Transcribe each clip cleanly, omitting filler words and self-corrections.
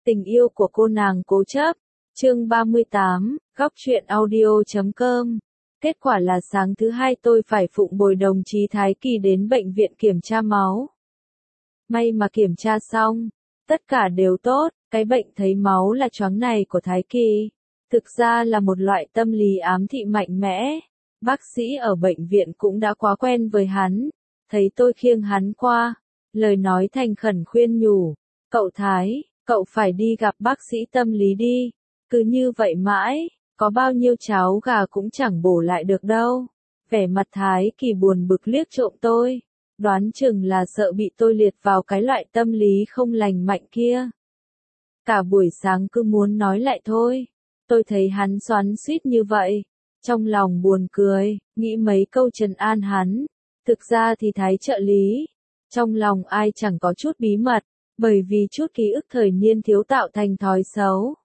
Tình yêu của cô nàng cố chấp. Chương 38, góc truyện audio.com. Kết quả là sáng thứ hai tôi phải phụng bồi đồng chí Thái Kỳ đến bệnh viện kiểm tra máu. May mà kiểm tra xong, tất cả đều tốt, cái bệnh thấy máu là choáng này của Thái Kỳ. Thực ra là một loại tâm lý ám thị mạnh mẽ. Bác sĩ ở bệnh viện cũng đã quá quen với hắn. Thấy tôi khiêng hắn qua, lời nói thành khẩn khuyên nhủ. Cậu Thái, cậu phải đi gặp bác sĩ tâm lý đi. Cứ như vậy mãi, có bao nhiêu cháo gà cũng chẳng bổ lại được đâu. Vẻ mặt Thái Kỳ buồn bực liếc trộm tôi. Đoán chừng là sợ bị tôi liệt vào cái loại tâm lý không lành mạnh kia. Cả buổi sáng cứ muốn nói lại thôi. Tôi thấy hắn xoắn xuýt như vậy. Trong lòng buồn cười, nghĩ mấy câu trấn an hắn. Thực ra thì Thái trợ lý. Trong lòng ai chẳng có chút bí mật, bởi vì chút ký ức thời niên thiếu tạo thành thói xấu.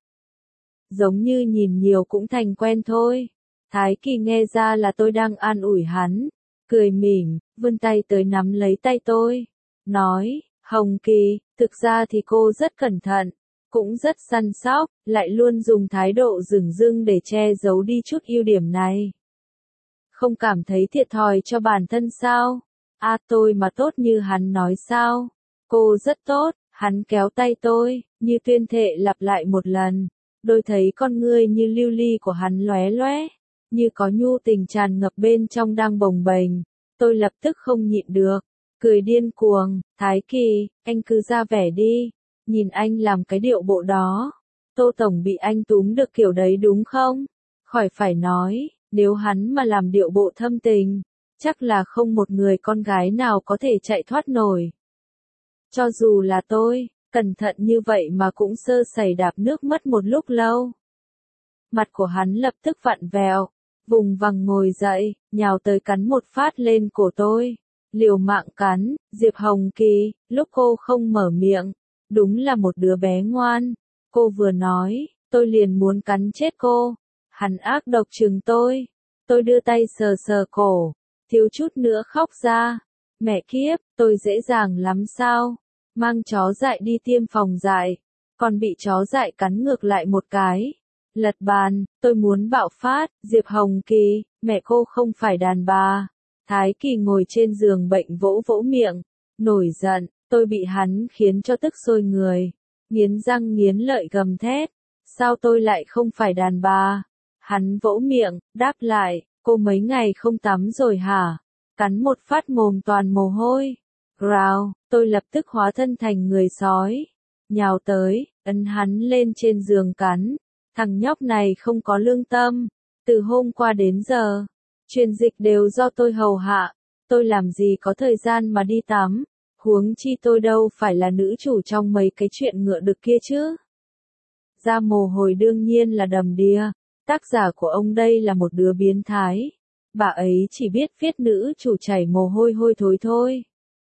Giống như nhìn nhiều cũng thành quen thôi. Thái Kỳ nghe ra là tôi đang an ủi hắn. Cười mỉm, vươn tay tới nắm lấy tay tôi. Nói, Hồng Kỳ, thực ra thì cô rất cẩn thận, cũng rất săn sóc, lại luôn dùng thái độ dửng dưng để che giấu đi chút ưu điểm này. Không cảm thấy thiệt thòi cho bản thân sao? À tôi mà tốt như hắn nói sao? Cô rất tốt, hắn kéo tay tôi, như tuyên thệ lặp lại một lần. Đôi thấy con ngươi như lưu ly của hắn lóe lóe, như có nhu tình tràn ngập bên trong đang bồng bềnh. Tôi lập tức không nhịn được, cười điên cuồng. Thái Kỳ, anh cứ ra vẻ đi, nhìn anh làm cái điệu bộ đó. Tô Tổng bị anh túm được kiểu đấy đúng không? Khỏi phải nói, nếu hắn mà làm điệu bộ thâm tình, chắc là không một người con gái nào có thể chạy thoát nổi. Cho dù là tôi, cẩn thận như vậy mà cũng sơ sẩy đạp nước mất một lúc lâu. Mặt của hắn lập tức vặn vẹo, vùng vằng ngồi dậy, nhào tới cắn một phát lên cổ tôi. Liều mạng cắn. Diệp Hồng Kỳ, lúc cô không mở miệng, đúng là một đứa bé ngoan. Cô vừa nói, tôi liền muốn cắn chết cô. Hắn ác độc trừng tôi. Tôi đưa tay sờ sờ cổ, thiếu chút nữa khóc ra. Mẹ kiếp, tôi dễ dàng lắm sao? Mang chó dại đi tiêm phòng dại, còn bị chó dại cắn ngược lại một cái. Lật bàn, tôi muốn bạo phát. Diệp Hồng Kỳ, mẹ cô không phải đàn bà. Thái Kỳ ngồi trên giường bệnh vỗ vỗ miệng, nổi giận. Tôi bị hắn khiến cho tức sôi người, nghiến răng nghiến lợi gầm thét. Sao tôi lại không phải đàn bà? Hắn vỗ miệng, đáp lại, cô mấy ngày không tắm rồi hả? Cắn một phát mồm toàn mồ hôi. Growl, tôi lập tức hóa thân thành người sói, nhào tới, ấn hắn lên trên giường cắn. Thằng nhóc này không có lương tâm. Từ hôm qua đến giờ, truyền dịch đều do tôi hầu hạ. Tôi làm gì có thời gian mà đi tắm. Huống chi tôi đâu phải là nữ chủ trong mấy cái chuyện ngựa đực kia chứ. Ra mồ hôi đương nhiên là đầm đìa. Tác giả của ông đây là một đứa biến thái. Bà ấy chỉ biết viết nữ chủ chảy mồ hôi hôi thối thôi.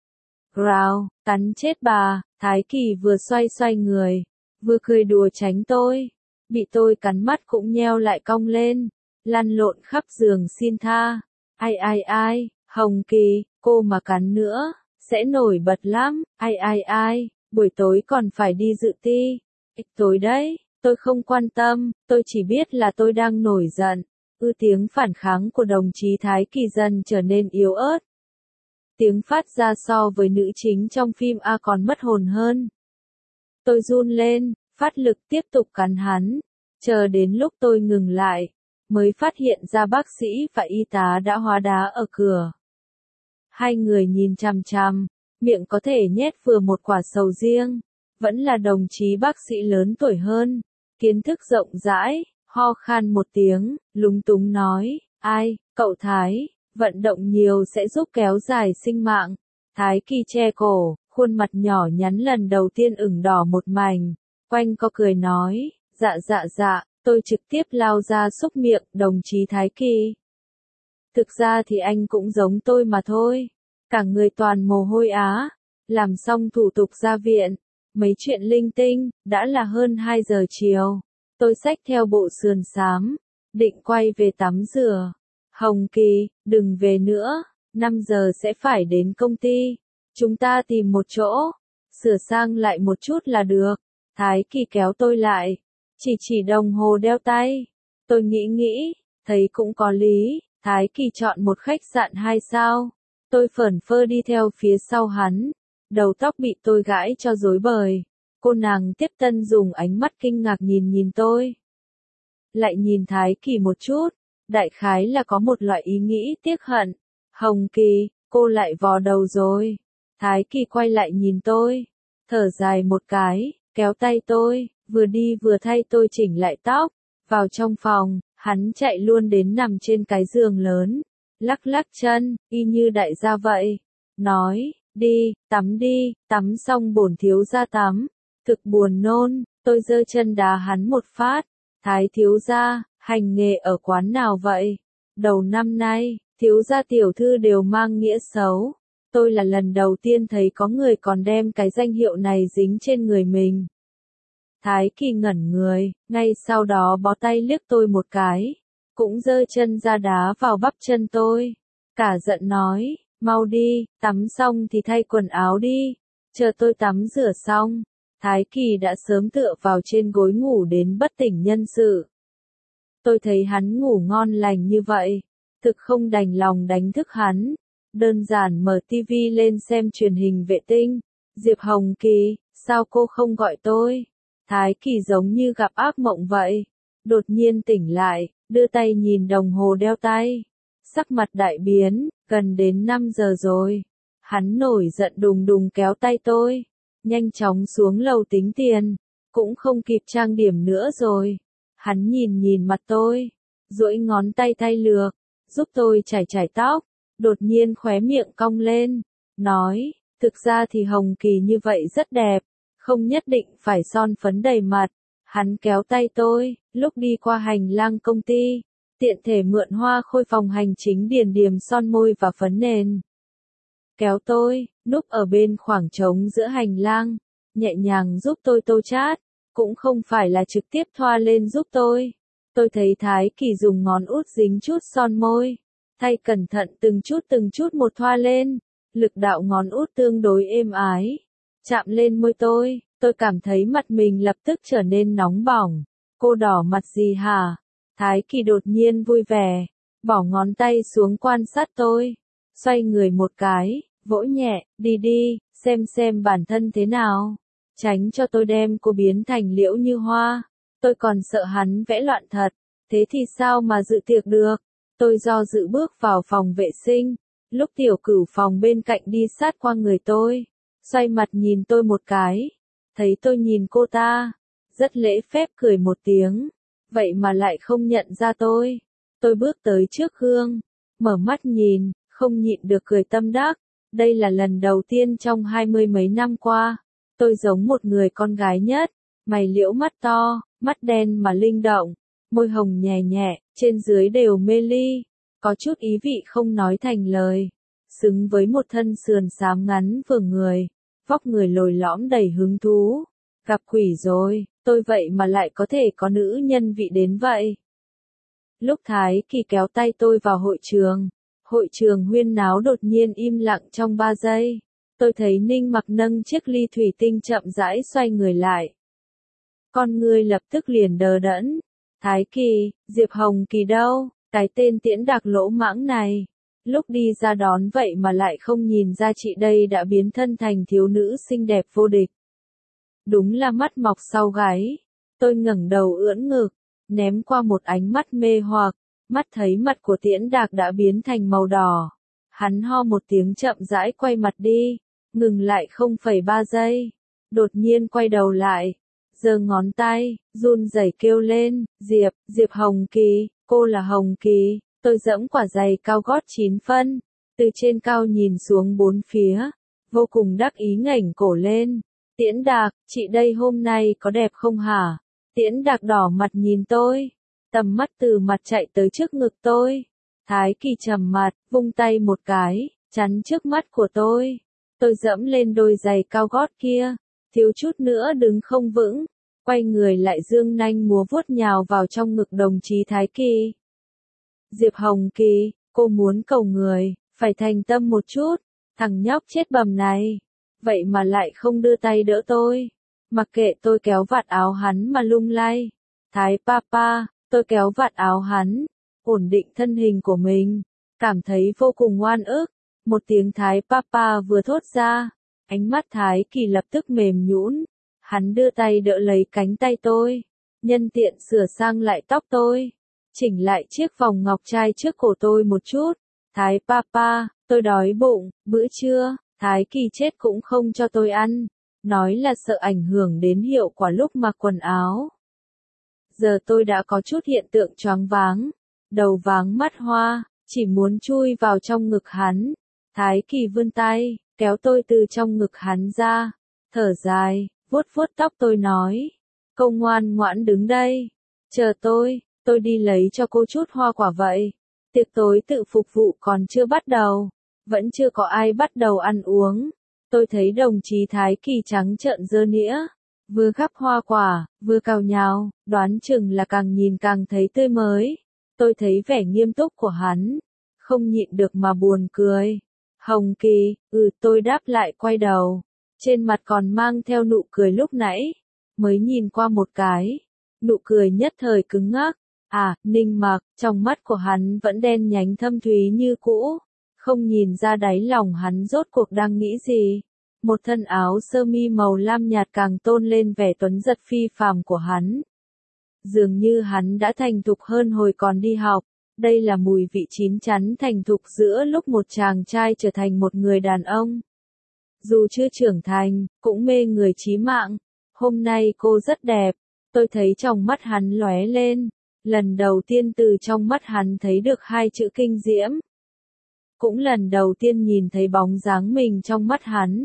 Growl, cắn chết bà. Thái Kỳ vừa xoay xoay người, vừa cười đùa tránh tôi. Bị tôi cắn mắt cũng nheo lại cong lên, lăn lộn khắp giường xin tha. Ai ai ai, Hồng Kỳ, cô mà cắn nữa, sẽ nổi bật lắm. Ai ai ai, buổi tối còn phải đi dự ti. Tối đấy, tôi không quan tâm, tôi chỉ biết là tôi đang nổi giận. Tiếng phản kháng của đồng chí Thái Kỳ dần trở nên yếu ớt. Tiếng phát ra so với nữ chính trong phim A còn mất hồn hơn. Tôi run lên, phát lực tiếp tục cắn hắn. Chờ đến lúc tôi ngừng lại, mới phát hiện ra bác sĩ và y tá đã hóa đá ở cửa. Hai người nhìn chằm chằm, miệng có thể nhét vừa một quả sầu riêng. Vẫn là đồng chí bác sĩ lớn tuổi hơn, kiến thức rộng rãi, ho khan một tiếng, lúng túng nói, ai, cậu Thái, vận động nhiều sẽ giúp kéo dài sinh mạng. Thái Kỳ che cổ, khuôn mặt nhỏ nhắn lần đầu tiên ửng đỏ một mảnh, quanh co cười nói, dạ, tôi trực tiếp lao ra xúc miệng, đồng chí Thái Kỳ. Thực ra thì anh cũng giống tôi mà thôi, cả người toàn mồ hôi á. Làm xong thủ tục ra viện, mấy chuyện linh tinh, đã là hơn 2 giờ chiều. Tôi xách theo bộ sườn xám, định quay về tắm rửa. Hồng Kỳ, đừng về nữa, 5 giờ sẽ phải đến công ty. Chúng ta tìm một chỗ, sửa sang lại một chút là được. Thái Kỳ kéo tôi lại, chỉ đồng hồ đeo tay. Tôi nghĩ, thấy cũng có lý, Thái Kỳ chọn một khách sạn 2 sao. Tôi phởn phơ đi theo phía sau hắn, đầu tóc bị tôi gãi cho rối bời. Cô nàng tiếp tân dùng ánh mắt kinh ngạc nhìn tôi. Lại nhìn Thái Kỳ một chút, đại khái là có một loại ý nghĩ tiếc hận. Hồng Kỳ, cô lại vò đầu rồi. Thái Kỳ quay lại nhìn tôi, thở dài một cái, kéo tay tôi, vừa đi vừa thay tôi chỉnh lại tóc. Vào trong phòng, hắn chạy luôn đến nằm trên cái giường lớn, lắc lắc chân, y như đại gia vậy. Nói, đi, tắm xong bổn thiếu gia tắm. Thực buồn nôn, tôi giơ chân đá hắn một phát. Thái thiếu gia, hành nghề ở quán nào vậy? Đầu năm nay, thiếu gia tiểu thư đều mang nghĩa xấu. Tôi là lần đầu tiên thấy có người còn đem cái danh hiệu này dính trên người mình. Thái Kỳ ngẩn người, ngay sau đó bó tay liếc tôi một cái, cũng giơ chân ra đá vào bắp chân tôi. Cả giận nói, mau đi, tắm xong thì thay quần áo đi, chờ tôi tắm rửa xong. Thái Kỳ đã sớm tựa vào trên gối ngủ đến bất tỉnh nhân sự. Tôi thấy hắn ngủ ngon lành như vậy, thực không đành lòng đánh thức hắn, đơn giản mở tivi lên xem truyền hình vệ tinh. Diệp Hồng Kỳ, sao cô không gọi tôi? Thái Kỳ giống như gặp ác mộng vậy, đột nhiên tỉnh lại, đưa tay nhìn đồng hồ đeo tay. Sắc mặt đại biến, gần đến 5 giờ rồi. Hắn nổi giận đùng đùng kéo tay tôi, nhanh chóng xuống lầu tính tiền, cũng không kịp trang điểm nữa rồi. Hắn nhìn mặt tôi, duỗi ngón tay thay lược, giúp tôi chải tóc, đột nhiên khóe miệng cong lên, nói, thực ra thì Hồng Kỳ như vậy rất đẹp, không nhất định phải son phấn đầy mặt. Hắn kéo tay tôi, lúc đi qua hành lang công ty, tiện thể mượn Hoa Khôi phòng hành chính điền điểm son môi và phấn nền. Kéo tôi, núp ở bên khoảng trống giữa hành lang, nhẹ nhàng giúp tôi tô chát, cũng không phải là trực tiếp thoa lên giúp tôi. Tôi thấy Thái Kỳ dùng ngón út dính chút son môi, thay cẩn thận từng chút một thoa lên, lực đạo ngón út tương đối êm ái, chạm lên môi tôi cảm thấy mặt mình lập tức trở nên nóng bỏng. Cô đỏ mặt gì hả? Thái Kỳ đột nhiên vui vẻ, bỏ ngón tay xuống quan sát tôi, xoay người một cái, vỗ nhẹ, đi, xem bản thân thế nào, tránh cho tôi đem cô biến thành Liễu Như Hoa. Tôi còn sợ hắn vẽ loạn thật, thế thì sao mà dự tiệc được. Tôi do dự bước vào phòng vệ sinh, lúc Tiểu Cửu phòng bên cạnh đi sát qua người tôi, xoay mặt nhìn tôi một cái, thấy tôi nhìn cô ta, rất lễ phép cười một tiếng, vậy mà lại không nhận ra tôi. Tôi bước tới trước gương, mở mắt nhìn, không nhịn được cười tâm đắc. Đây là lần đầu tiên trong 20 mấy năm qua, tôi giống một người con gái nhất, mày liễu mắt to, mắt đen mà linh động, môi hồng nhẹ nhẹ, trên dưới đều mê ly, có chút ý vị không nói thành lời, xứng với một thân sườn xám ngắn vừa người, vóc người lồi lõm đầy hứng thú. Gặp quỷ rồi, tôi vậy mà lại có thể có nữ nhân vị đến vậy. Lúc Thái Kỳ kéo tay tôi vào hội trường huyên náo đột nhiên im lặng trong 3 giây. Tôi thấy Ninh Mặc nâng chiếc ly thủy tinh chậm rãi xoay người lại. Con người lập tức liền đờ đẫn. Thái Kỳ, Diệp Hồng Kỳ đâu? Cái tên Tiễn Đạc lỗ mãng này. Lúc đi ra đón vậy mà lại không nhìn ra chị đây đã biến thân thành thiếu nữ xinh đẹp vô địch. Đúng là mắt mọc sau gáy. Tôi ngẩng đầu ưỡn ngực, ném qua một ánh mắt mê hoặc, mắt thấy mặt của Tiễn Đạc đã biến thành màu đỏ. Hắn ho một tiếng chậm rãi quay mặt đi, ngừng lại 0,3 giây, đột nhiên quay đầu lại, giơ ngón tay, run rẩy kêu lên, Diệp Hồng Kỳ, cô là Hồng Kỳ. Tôi giẫm quả giày cao gót 9 phân, từ trên cao nhìn xuống bốn phía, vô cùng đắc ý ngẩng cổ lên. Tiễn Đạc, chị đây hôm nay có đẹp không hả? Tiễn Đạc đỏ mặt nhìn tôi, tầm mắt từ mặt chạy tới trước ngực tôi. Thái Kỳ trầm mặt, vung tay một cái, chắn trước mắt của tôi. Tôi dẫm lên đôi giày cao gót kia, thiếu chút nữa đứng không vững, quay người lại dương nanh múa vuốt nhào vào trong ngực đồng chí Thái Kỳ. Diệp Hồng Kỳ, cô muốn cầu người, phải thành tâm một chút, thằng nhóc chết bầm này, vậy mà lại không đưa tay đỡ tôi. Mặc kệ tôi kéo vạt áo hắn mà lung lay. Thái Papa, tôi kéo vạt áo hắn, ổn định thân hình của mình, cảm thấy vô cùng oan ức. Một tiếng Thái Papa vừa thốt ra, ánh mắt Thái Kỳ lập tức mềm nhũn. Hắn đưa tay đỡ lấy cánh tay tôi, nhân tiện sửa sang lại tóc tôi, chỉnh lại chiếc vòng ngọc trai trước cổ tôi một chút. Thái Papa, tôi đói bụng, bữa trưa, Thái Kỳ chết cũng không cho tôi ăn, nói là sợ ảnh hưởng đến hiệu quả lúc mặc quần áo. Giờ tôi đã có chút hiện tượng choáng váng, đầu váng mắt hoa, chỉ muốn chui vào trong ngực hắn. Thái Kỳ vươn tay, kéo tôi từ trong ngực hắn ra, thở dài, vuốt vuốt tóc tôi nói, cô ngoan ngoãn đứng đây, chờ tôi đi lấy cho cô chút hoa quả vậy. Tiệc tối tự phục vụ còn chưa bắt đầu, vẫn chưa có ai bắt đầu ăn uống. Tôi thấy đồng chí Thái Kỳ trắng trợn giơ nĩa, vừa gắp hoa quả, vừa cào nhào, đoán chừng là càng nhìn càng thấy tươi mới. Tôi thấy vẻ nghiêm túc của hắn, không nhịn được mà buồn cười. Hồng Kỳ, tôi đáp lại quay đầu, trên mặt còn mang theo nụ cười lúc nãy, mới nhìn qua một cái, nụ cười nhất thời cứng ngắc. Ninh Mặc, trong mắt của hắn vẫn đen nhánh thâm thúy như cũ, không nhìn ra đáy lòng hắn rốt cuộc đang nghĩ gì. Một thân áo sơ mi màu lam nhạt càng tôn lên vẻ tuấn giật phi phàm của hắn. Dường như hắn đã thành thục hơn hồi còn đi học, đây là mùi vị chín chắn thành thục giữa lúc một chàng trai trở thành một người đàn ông. Dù chưa trưởng thành, cũng mê người chí mạng. Hôm nay cô rất đẹp, tôi thấy trong mắt hắn lóe lên. Lần đầu tiên từ trong mắt hắn thấy được hai chữ kinh diễm. Cũng lần đầu tiên nhìn thấy bóng dáng mình trong mắt hắn.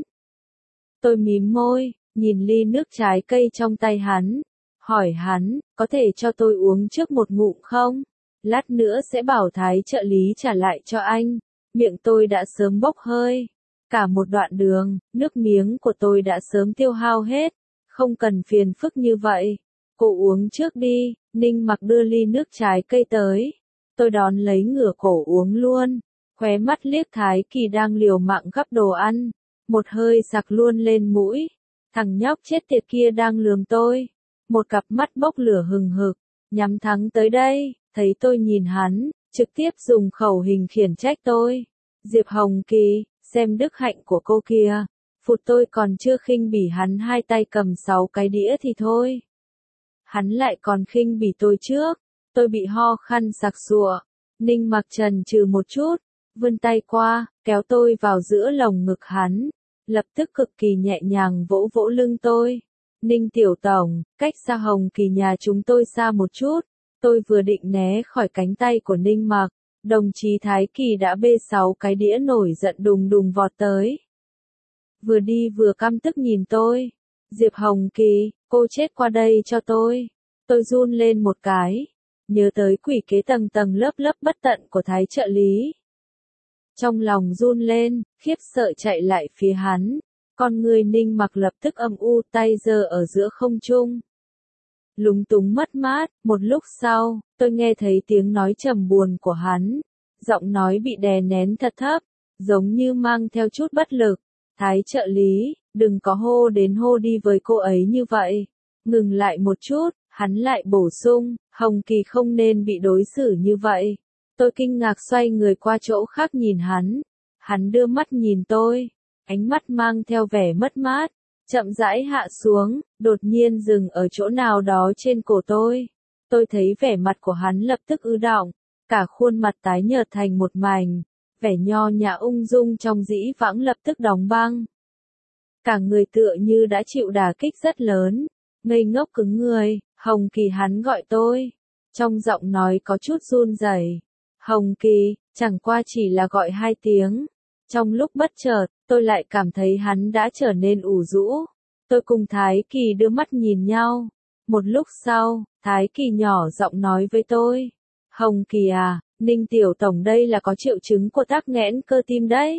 Tôi mím môi, nhìn ly nước trái cây trong tay hắn, hỏi hắn, có thể cho tôi uống trước một ngụm không? Lát nữa sẽ bảo Thái trợ lý trả lại cho anh. Miệng tôi đã sớm bốc hơi. Cả một đoạn đường, nước miếng của tôi đã sớm tiêu hao hết. Không cần phiền phức như vậy. Cô uống trước đi. Ninh Mặc đưa ly nước trái cây tới. Tôi đón lấy ngửa cổ uống luôn. Khóe mắt liếc Thái Kỳ đang liều mạng gắp đồ ăn. Một hơi sặc luôn lên mũi. Thằng nhóc chết tiệt kia đang lườm tôi. Một cặp mắt bốc lửa hừng hực. Nhắm thẳng tới đây. Thấy tôi nhìn hắn, trực tiếp dùng khẩu hình khiển trách tôi. Diệp Hồng Kỳ, xem đức hạnh của cô kia. Phụt, tôi còn chưa khinh bỉ hắn hai tay cầm 6 cái đĩa thì thôi. Hắn lại còn khinh bỉ tôi trước. Tôi bị ho khan sặc sụa. Ninh Mặc chần chừ một chút, vươn tay qua, kéo tôi vào giữa lồng ngực hắn. Lập tức cực kỳ nhẹ nhàng vỗ vỗ lưng tôi. Ninh tiểu tổng, cách xa Hồng Kỳ nhà chúng tôi xa một chút. Tôi vừa định né khỏi cánh tay của Ninh Mặc, đồng chí Thái Kỳ đã bê 6 cái đĩa nổi giận đùng đùng vọt tới. Vừa đi vừa căm tức nhìn tôi. Diệp Hồng Kỳ, cô chết qua đây cho tôi. Tôi run lên một cái, nhớ tới quỷ kế tầng tầng lớp lớp bất tận của Thái trợ lý. Trong lòng run lên, khiếp sợ chạy lại phía hắn. Con người Ninh Mặc lập tức âm u, tay giơ ở giữa không trung. Lúng túng mất mát, một lúc sau, tôi nghe thấy tiếng nói trầm buồn của hắn. Giọng nói bị đè nén thật thấp, giống như mang theo chút bất lực. Thái trợ lý, đừng có hô đến hô đi với cô ấy như vậy. Ngừng lại một chút, hắn lại bổ sung, Hồng Kỳ không nên bị đối xử như vậy. Tôi kinh ngạc xoay người qua chỗ khác nhìn hắn. Hắn đưa mắt nhìn tôi, ánh mắt mang theo vẻ mất mát. Chậm rãi hạ xuống, đột nhiên dừng ở chỗ nào đó trên cổ tôi. Tôi thấy vẻ mặt của hắn lập tức ứ đọng, cả khuôn mặt tái nhợt thành một mảnh, vẻ nho nhã ung dung trong dĩ vãng lập tức đóng băng. Cả người tựa như đã chịu đả kích rất lớn, ngây ngốc cứng người. Hồng Kỳ, hắn gọi tôi, trong giọng nói có chút run rẩy. Hồng Kỳ, chẳng qua chỉ là gọi 2 tiếng. Trong lúc bất chợt, tôi lại cảm thấy hắn đã trở nên ủ rũ. Tôi cùng Thái Kỳ đưa mắt nhìn nhau. Một lúc sau, Thái Kỳ nhỏ giọng nói với tôi. Hồng Kỳ à, Ninh tiểu tổng đây là có triệu chứng của tắc nghẽn cơ tim đấy.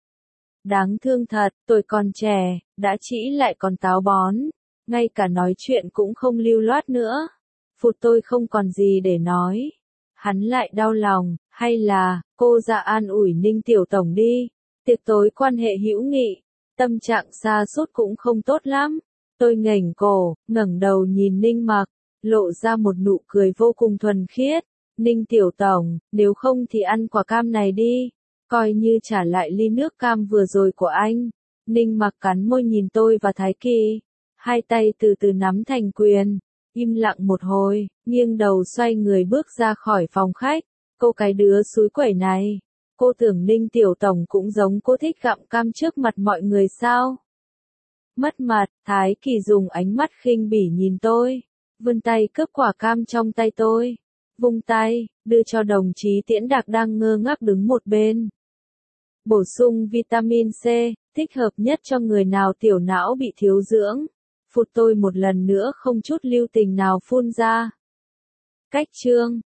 Đáng thương thật, tôi còn trẻ, đã trĩ lại còn táo bón. Ngay cả nói chuyện cũng không lưu loát nữa. Phụt, tôi không còn gì để nói. Hắn lại đau lòng, hay là, cô ra an ủi Ninh tiểu tổng đi. Tiệc tối quan hệ hữu nghị, tâm trạng sa sút cũng không tốt lắm. Tôi ngẩng cổ, ngẩng đầu nhìn Ninh Mặc, lộ ra một nụ cười vô cùng thuần khiết. Ninh tiểu tổng, nếu không thì ăn quả cam này đi, coi như trả lại ly nước cam vừa rồi của anh. Ninh Mặc cắn môi nhìn tôi và Thái Kỳ, hai tay từ từ nắm thành quyền, im lặng một hồi, nghiêng đầu xoay người bước ra khỏi phòng khách. Cô cái đứa xúi quẩy này, cô tưởng Ninh tiểu tổng cũng giống cô thích gặm cam trước mặt mọi người sao? Mất mặt, Thái Kỳ dùng ánh mắt khinh bỉ nhìn tôi, vươn tay cướp quả cam trong tay tôi, vung tay, đưa cho đồng chí Tiễn Đạc đang ngơ ngác đứng một bên. Bổ sung vitamin C, thích hợp nhất cho người nào tiểu não bị thiếu dưỡng. Phụt tôi một lần nữa không chút lưu tình nào phun ra. Cách chương